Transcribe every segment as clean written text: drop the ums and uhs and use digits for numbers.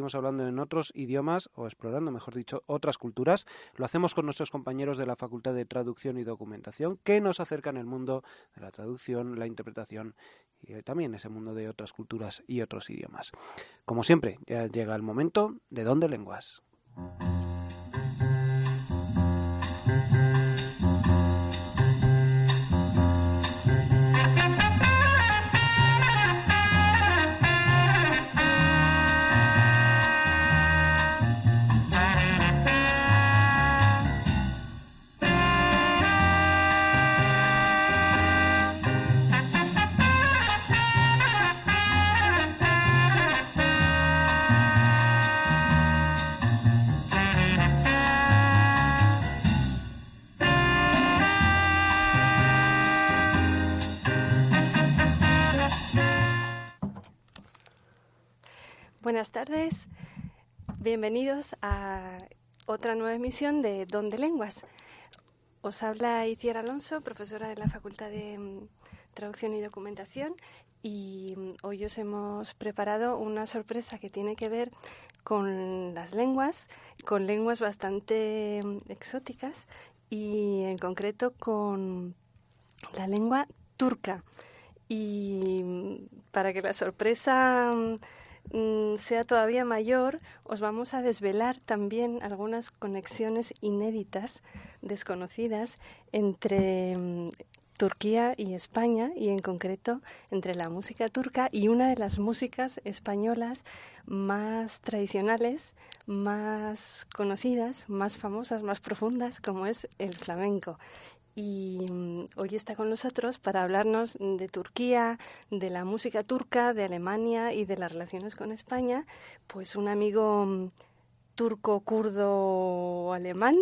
Seguimos hablando en otros idiomas, o explorando, mejor dicho, otras culturas. Lo hacemos con nuestros compañeros de la Facultad de Traducción y Documentación, que nos acercan el mundo de la traducción, la interpretación y también ese mundo de otras culturas y otros idiomas. Como siempre, ya llega el momento de Donde Lenguas. Buenas tardes, bienvenidos a otra nueva emisión de Donde Lenguas. Os habla Iciar Alonso, profesora de la Facultad de Traducción y Documentación, y hoy os hemos preparado una sorpresa que tiene que ver con las lenguas, con lenguas bastante exóticas y en concreto con la lengua turca. Y para que la sorpresa sea todavía mayor, os vamos a desvelar también algunas conexiones inéditas, desconocidas, entre Turquía y España, y en concreto entre la música turca y una de las músicas españolas más tradicionales, más conocidas, más famosas, más profundas, como es el flamenco. Y hoy está con nosotros para hablarnos de Turquía, de la música turca, de Alemania y de las relaciones con España, pues un amigo turco-kurdo-alemán,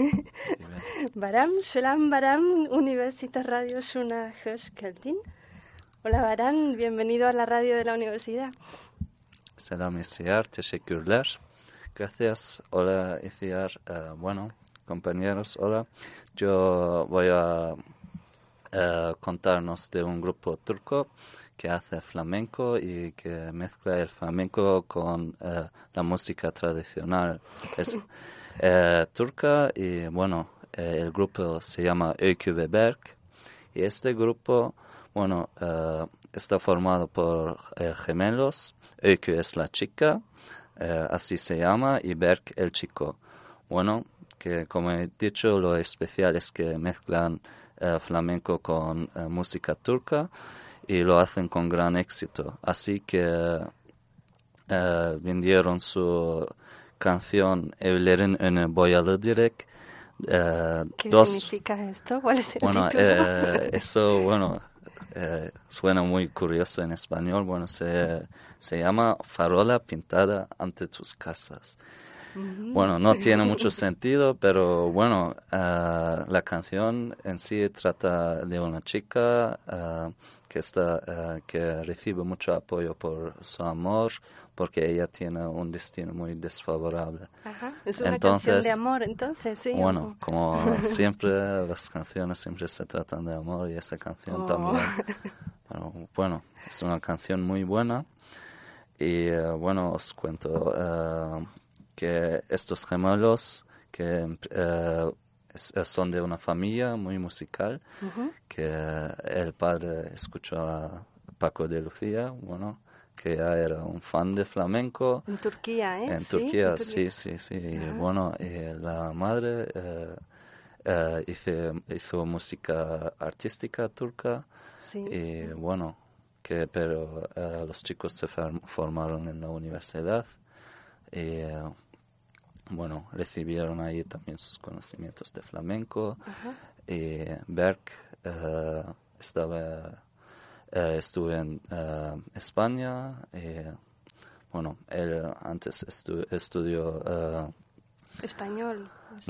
Baram, Selam Baram, Universitas Radio Şuna Hoş geldin. Hola Baram, bienvenido a la radio de la universidad. Selam İhtiyar, teşekkürler. Gracias, hola İhtiyar, compañeros, hola. Yo voy a contarnos de un grupo turco que hace flamenco y que mezcla el flamenco con la música tradicional turca. Y el grupo se llama Öykü ve Berk. Y este grupo, está formado por gemelos. Öykü es la chica, así se llama, y Berk el chico. Que como he dicho, lo especial es que mezclan flamenco con música turca y lo hacen con gran éxito. Así que vendieron su canción Evlerin Önü Boyalı Direkt. ¿Qué significa esto? ¿Cuál es el título? Eso, suena muy curioso en español. Se llama Farola pintada ante tus casas. No tiene mucho sentido, pero la canción en sí trata de una chica que recibe mucho apoyo por su amor, porque ella tiene un destino muy desfavorable. Ajá. Es una canción de amor, entonces, sí. Como siempre, las canciones siempre se tratan de amor y esa canción también. Es una canción muy buena y os cuento que estos gemelos que son de una familia muy musical, que el padre escuchó a Paco de Lucía, que ya era un fan de flamenco. En Turquía, ¿eh? En Turquía, sí. Y la madre hizo música artística turca. Sí. Y pero los chicos se formaron en la universidad y recibieron ahí también sus conocimientos de flamenco. Y Berk estuvo en España y él antes estudió español.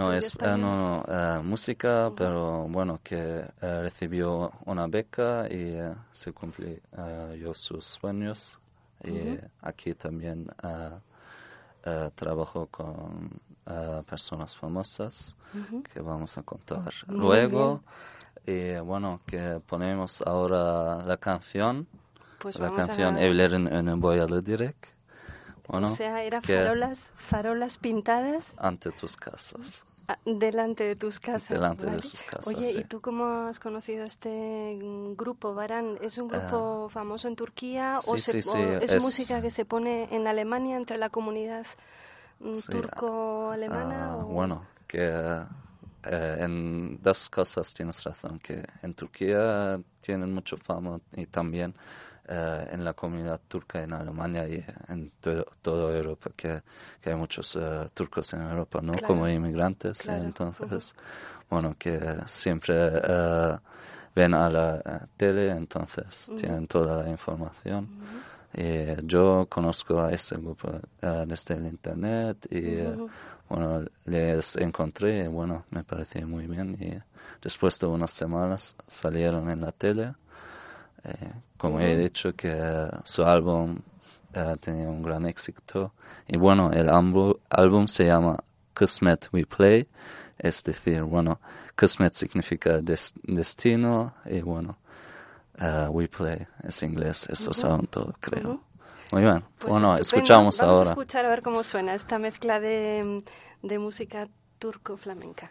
Música, pero que recibió una beca y se cumplió sus sueños. Y aquí también trabajó con personas famosas que vamos a contar luego. Y que ponemos ahora la canción. Pues la canción Evlerin Önü Boyalı Direkt. Bueno, o sea, eran farolas pintadas ante tus casas. Delante de tus casas. Delante ¿vale? de sus casas. Oye, sí. ¿y tú cómo has conocido este grupo, Baran? ¿Es un grupo famoso en Turquía sí, o es música que se pone en Alemania entre la comunidad turco-alemana? Bueno, que en dos cosas tienes razón, que en Turquía tienen mucha fama y también en la comunidad turca en Alemania y en toda Europa, que hay muchos turcos en Europa, ¿no? Claro. Como inmigrantes. Claro. Entonces, bueno, que siempre ven a la tele, entonces tienen toda la información. Yo conozco a este grupo desde el internet y bueno, les encontré y bueno, me pareció muy bien y después de unas semanas salieron en la tele. Como he dicho, que su álbum tenía un gran éxito. Y bueno, el álbum se llama Kısmet We Play. Es decir, bueno, Kısmet significa destino y bueno, We Play es inglés. Eso saben todo, creo. Muy bien. Pues bueno, estupendo. escuchamos ahora. Vamos a escuchar a ver cómo suena esta mezcla de música turco-flamenca.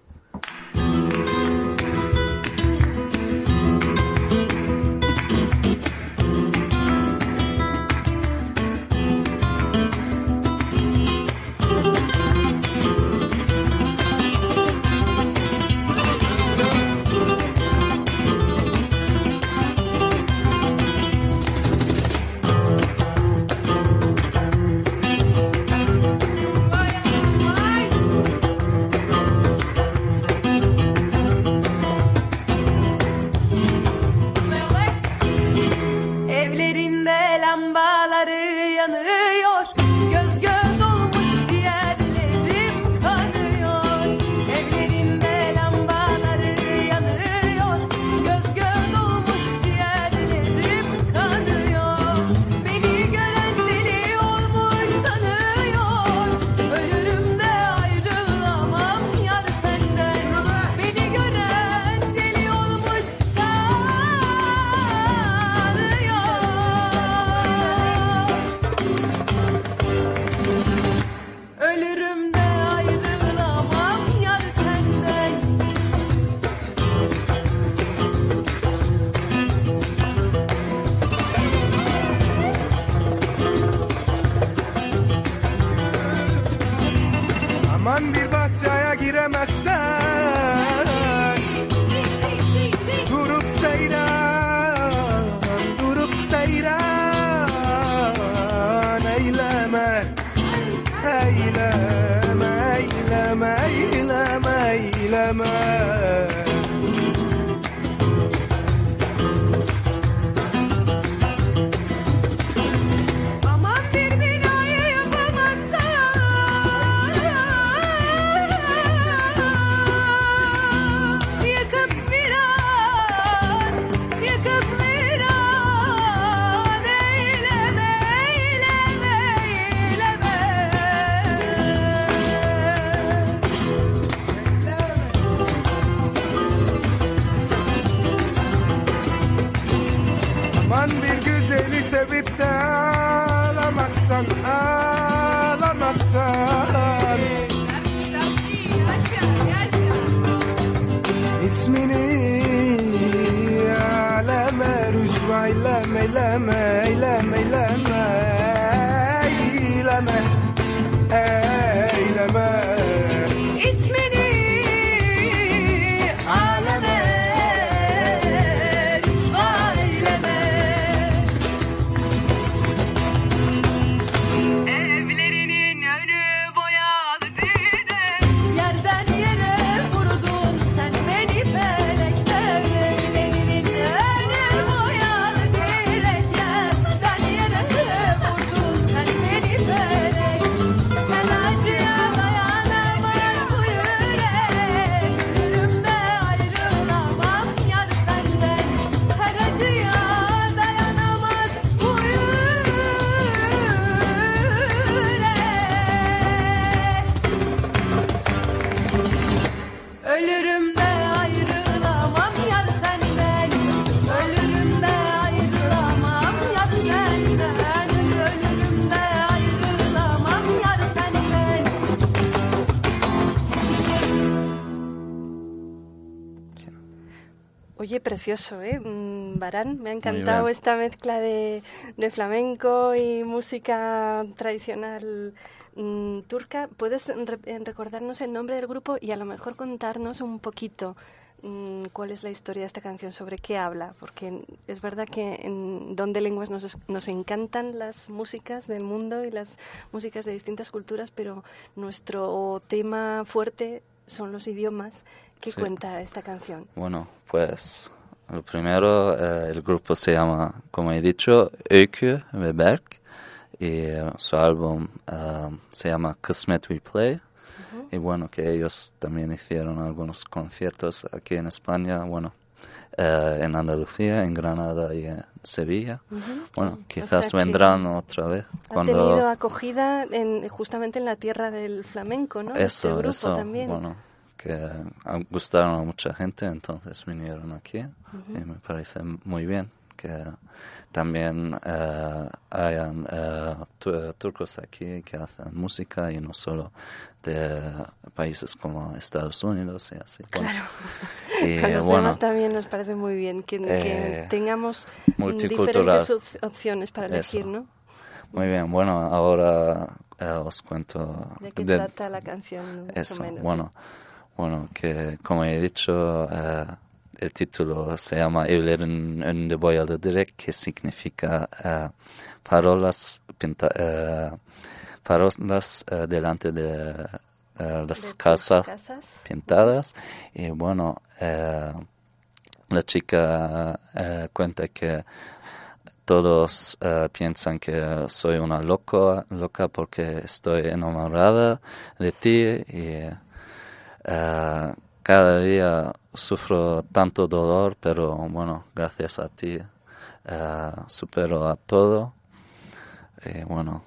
Sevip de ağlamazsan, ağlamazsan İsmini aleme rüsva eyleme, eyleme, eyleme, eyleme Eyleme, eyleme dayan Oye, precioso, ¿eh? Barán, me ha encantado esta mezcla de flamenco y música tradicional turca. ¿Puedes recordarnos el nombre del grupo y a lo mejor contarnos un poquito cuál es la historia de esta canción, sobre qué habla? Porque es verdad que en Don de Lenguas nos encantan las músicas del mundo y las músicas de distintas culturas, pero nuestro tema fuerte son los idiomas. ¿Qué cuenta esta canción? Bueno, pues lo primero, el grupo se llama, como he dicho, Öykü ve Berk, y su álbum se llama Kısmet We Play. Y bueno, que ellos también hicieron algunos conciertos aquí en España, bueno, en Andalucía, en Granada y en Sevilla. Bueno, quizás vendrán otra vez. Han tenido acogida justamente en la tierra del flamenco, ¿no? Eso, este grupo también. Bueno, que gustaron a mucha gente, entonces vinieron aquí y me parece muy bien que también hayan turcos aquí que hacen música y no solo de países como Estados Unidos y así. Claro, y, a los demás también nos parece muy bien que tengamos diferentes opciones para elegir, ¿no? Muy bien, bueno, ahora os cuento... ¿De qué trata la canción? Eso, más o menos, bueno, que como he dicho... el título se llama Evlerin önünde boyalı direk, que significa farolas delante de las casas pintadas. Y bueno, la chica cuenta que todos piensan que soy una loca porque estoy enamorada de ti y cada día sufro tanto dolor, pero bueno, gracias a ti supero a todo. Y bueno,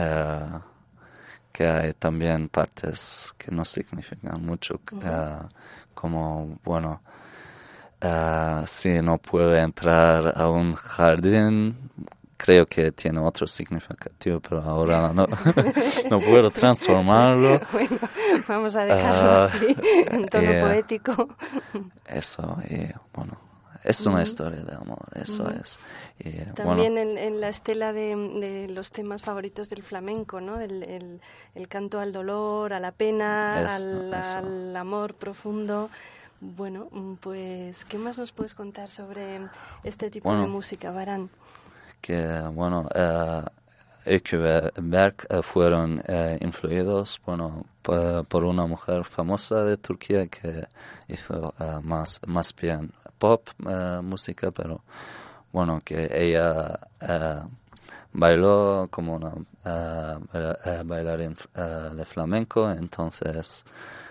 que hay también partes que no significan mucho, como, bueno, si no puedo entrar a un jardín, creo que tiene otro significativo, pero ahora no puedo transformarlo. Bueno, vamos a dejarlo así, en tono poético. Eso, y bueno, es una historia de amor, eso es. Y, también bueno, en la estela de los temas favoritos del flamenco, ¿no? El canto al dolor, a la pena, al amor profundo. Bueno, pues, ¿qué más nos puedes contar sobre este tipo de música, Barán? Que, bueno, Öykü ve Berk fueron influidos, bueno, por una mujer famosa de Turquía que hizo más bien pop música, pero bueno, que ella bailó como una bailarín de flamenco, entonces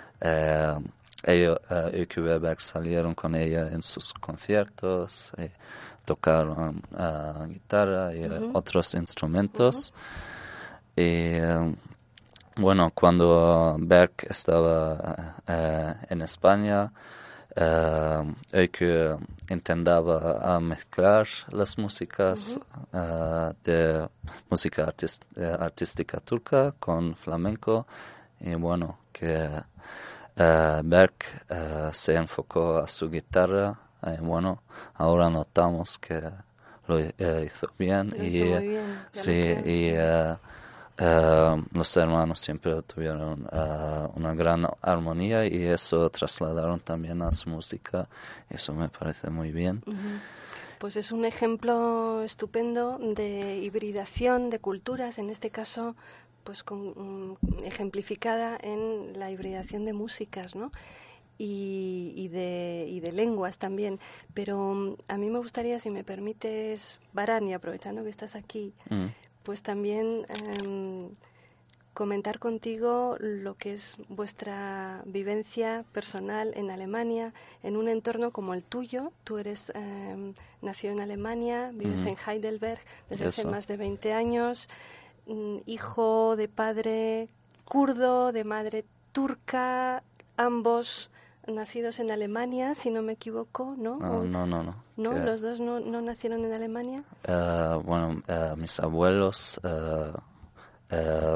Öykü ve Berk salieron con ella en sus conciertos, tocaron guitarra y otros instrumentos. Y bueno, cuando Berk estaba en España, Öykü intentaba mezclar las músicas de música artística turca con flamenco. Y bueno, que Berk se enfocó a su guitarra. Bueno, ahora notamos que lo hizo bien. Lo hizo muy bien. Sí, y los hermanos siempre tuvieron una gran armonía y eso trasladaron también a su música. Eso me parece muy bien. Pues es un ejemplo estupendo de hibridación de culturas, en este caso pues ejemplificada en la hibridación de músicas, ¿no? Y de lenguas también. Pero a mí me gustaría, si me permites, Barán, y aprovechando que estás aquí, pues también comentar contigo lo que es vuestra vivencia personal en Alemania, en un entorno como el tuyo. Tú eres nacido en Alemania, vives en Heidelberg desde hace más de 20 años, hijo de padre kurdo, de madre turca, ambos nacidos en Alemania, si no me equivoco, ¿no? No. ¿No? ¿Los dos no nacieron en Alemania? Bueno, mis abuelos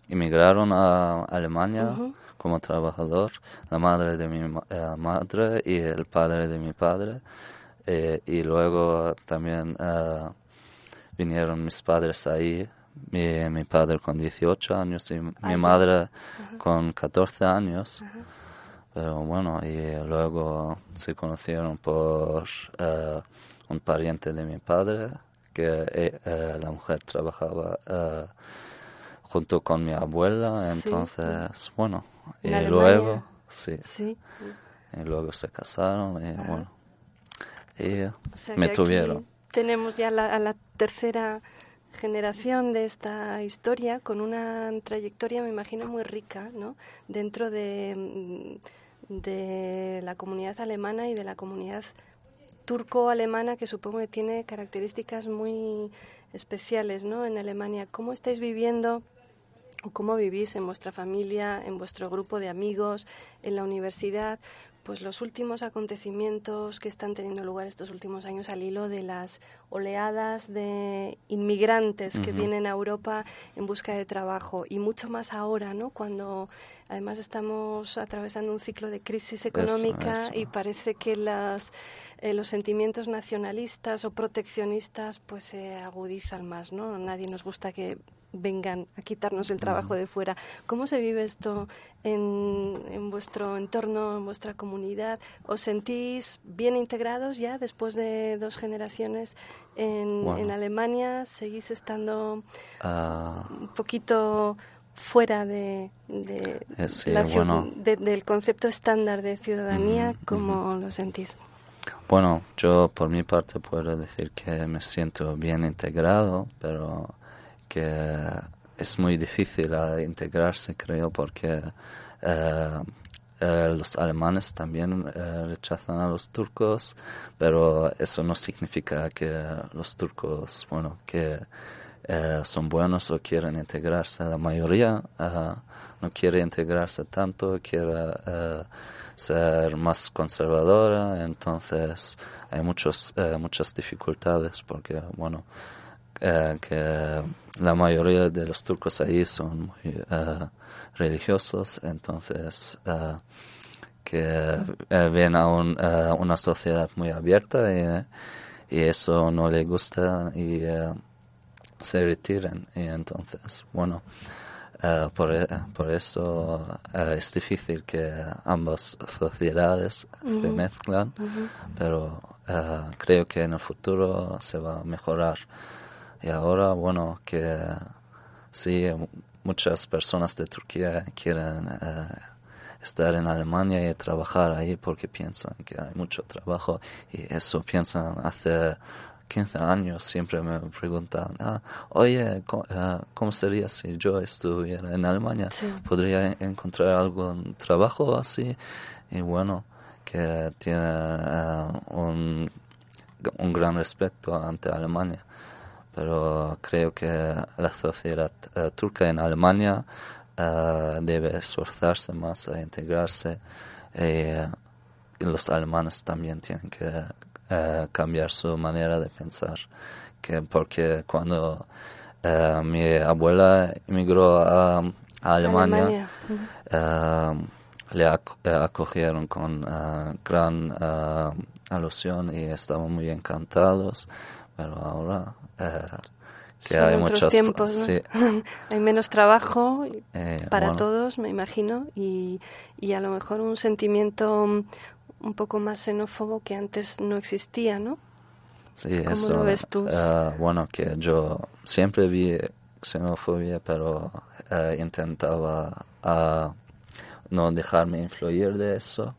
emigraron a Alemania como trabajador, la madre de mi madre y el padre de mi padre. Y luego también vinieron mis padres ahí, mi padre con 18 años y mi madre con 14 años. Pero bueno, y luego se conocieron por un pariente de mi padre, que la mujer trabajaba junto con mi abuela, entonces, bueno, y luego, y luego se casaron y bueno, y o sea, me tuvieron. Tenemos ya a la tercera generación de esta historia con una trayectoria, me imagino, muy rica, ¿no? Dentro de la comunidad alemana y de la comunidad turco-alemana, que supongo que tiene características muy especiales, ¿no? En Alemania, ¿cómo estáis viviendo o cómo vivís en vuestra familia, en vuestro grupo de amigos, en la universidad, pues los últimos acontecimientos que están teniendo lugar estos últimos años al hilo de las oleadas de inmigrantes que vienen a Europa en busca de trabajo, y mucho más ahora, ¿no? Cuando además estamos atravesando un ciclo de crisis económica y parece que los sentimientos nacionalistas o proteccionistas pues se agudizan más, ¿no? A nadie nos gusta que vengan a quitarnos el trabajo de fuera. ¿Cómo se vive esto en vuestro entorno, en vuestra comunidad? ¿Os sentís bien integrados ya después de 2 generaciones en Alemania? ¿Seguís estando un poquito fuera del concepto estándar de ciudadanía? ¿Cómo lo sentís? Bueno, yo por mi parte puedo decir que me siento bien integrado, pero que es muy difícil integrarse, creo, porque los alemanes también rechazan a los turcos, pero eso no significa que los turcos, bueno, que son buenos o quieren integrarse. La mayoría no quiere integrarse tanto, quiere ser más conservadora, entonces hay muchas dificultades porque, bueno, que la mayoría de los turcos ahí son muy religiosos, entonces que ven a una sociedad muy abierta y eso no les gusta y se retiran, y entonces, bueno, por eso es difícil que ambas sociedades se mezclan, pero creo que en el futuro se va a mejorar. Y ahora, bueno, que sí, muchas personas de Turquía quieren estar en Alemania y trabajar ahí porque piensan que hay mucho trabajo, y eso piensan hace 15 años. Siempre me preguntan, oye, ¿cómo sería si yo estuviera en Alemania? Sí. ¿Podría encontrar algún trabajo así? Y bueno, que tiene un gran respeto ante Alemania. Pero creo que la sociedad turca en Alemania debe esforzarse más a integrarse, y los alemanes también tienen que cambiar su manera de pensar, porque cuando mi abuela emigró a Alemania. Le acogieron con gran alusión y estaban muy encantados, pero ahora que hay muchos tiempos, ¿no? Sí. Hay menos trabajo para todos, me imagino, y a lo mejor un sentimiento un poco más xenófobo que antes no existía, ¿no? Sí, ¿Cómo lo ves tú? Bueno, que yo siempre vi xenofobia, pero intentaba no dejarme influir de eso.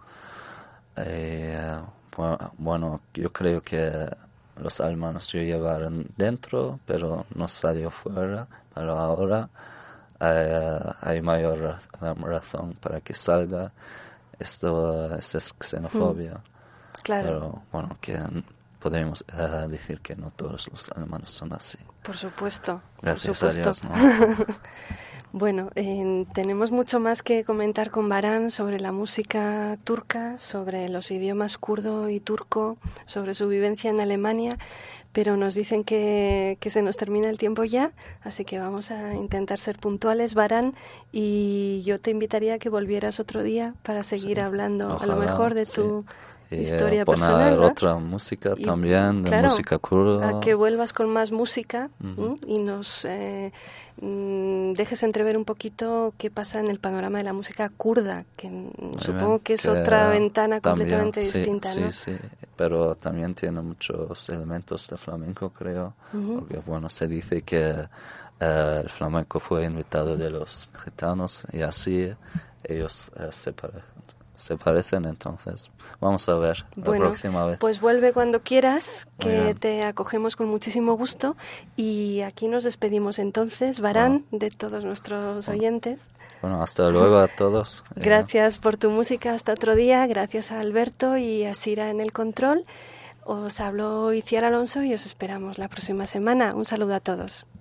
Bueno, yo creo que los alemanes lo llevaron dentro, pero no salió fuera. Pero ahora hay mayor razón para que salga esta xenofobia. Claro. Pero bueno, que podemos decir que no todos los alemanes son así. Por supuesto. Gracias por supuesto. a Dios, ¿no? Bueno, tenemos mucho más que comentar con Baran sobre la música turca, sobre los idiomas kurdo y turco, sobre su vivencia en Alemania, pero nos dicen que se nos termina el tiempo ya, así que vamos a intentar ser puntuales, Varán, y yo te invitaría a que volvieras otro día para seguir hablando, ojalá, a lo mejor de tu historia poner personal, ¿no? otra música también, de claro, música kurda. A que vuelvas con más música y nos dejes entrever un poquito qué pasa en el panorama de la música kurda, que supongo que es otra ventana completamente distinta, ¿no? Sí, pero también tiene muchos elementos de flamenco, creo, porque bueno, se dice que el flamenco fue invitado de los gitanos y así ellos se parecen, entonces vamos a ver la próxima vez. Pues vuelve cuando quieras, que te acogemos con muchísimo gusto, y aquí nos despedimos entonces, Varán, de todos nuestros oyentes. Bueno, hasta luego a todos. Gracias por tu música, hasta otro día. Gracias a Alberto y a Sira en el control. Os habló Itziar Alonso y os esperamos la próxima semana. Un saludo a todos.